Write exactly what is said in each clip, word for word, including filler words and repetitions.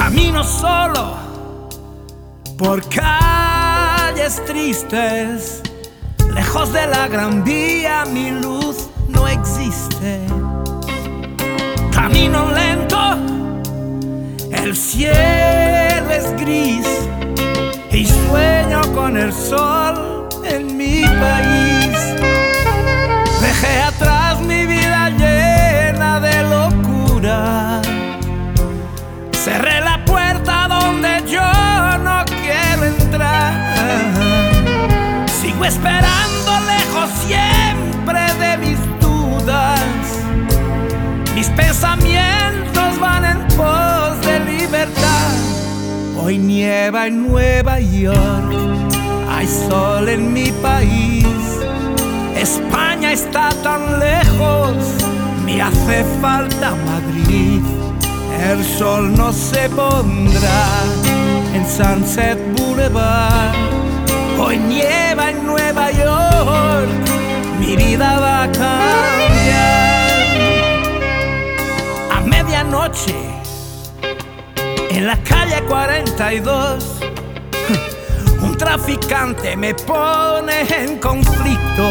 Camino solo por calles tristes, lejos de la Gran Vía mi luz no existe. Camino lento, el cielo es gris y sueño con el sol en mi país. Dejé atrás mi vida llena de locura, cerré la puerta donde yo no quiero entrar. Sigo esperando lejos siempre de mis dudas, mis pensamientos van en pos de libertad. Hoy nieva en Nueva York, hay sol en mi país. España está tan lejos, me hace falta Madrid. El sol no se pondrá en Sunset Boulevard. Hoy nieva en Nueva York, mi vida va a cambiar. A medianoche, en la calle cuarenta y dos, un traficante me pone en conflicto.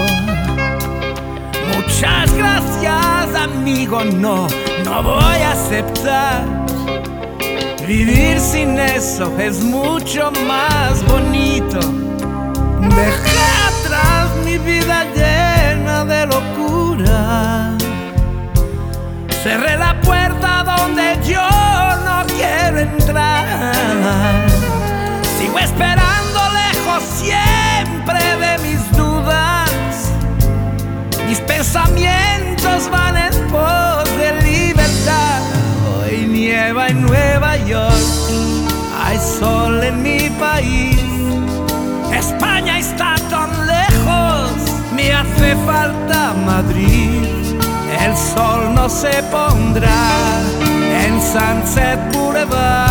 Muchas gracias, amigo, no, no voy a aceptar. Vivir sin eso es mucho más bonito. Dejé atrás mi vida llena de locura, cerré la puerta donde yo no quiero entrar. Sigo esperando lejos siempre de mis dudas, mis pensamientos van en pos de libertad. Hoy nieva en Nueva York, hay sol en mi país. España está tan lejos, me hace falta Madrid. El sol no se pondrá en Sunset Boulevard.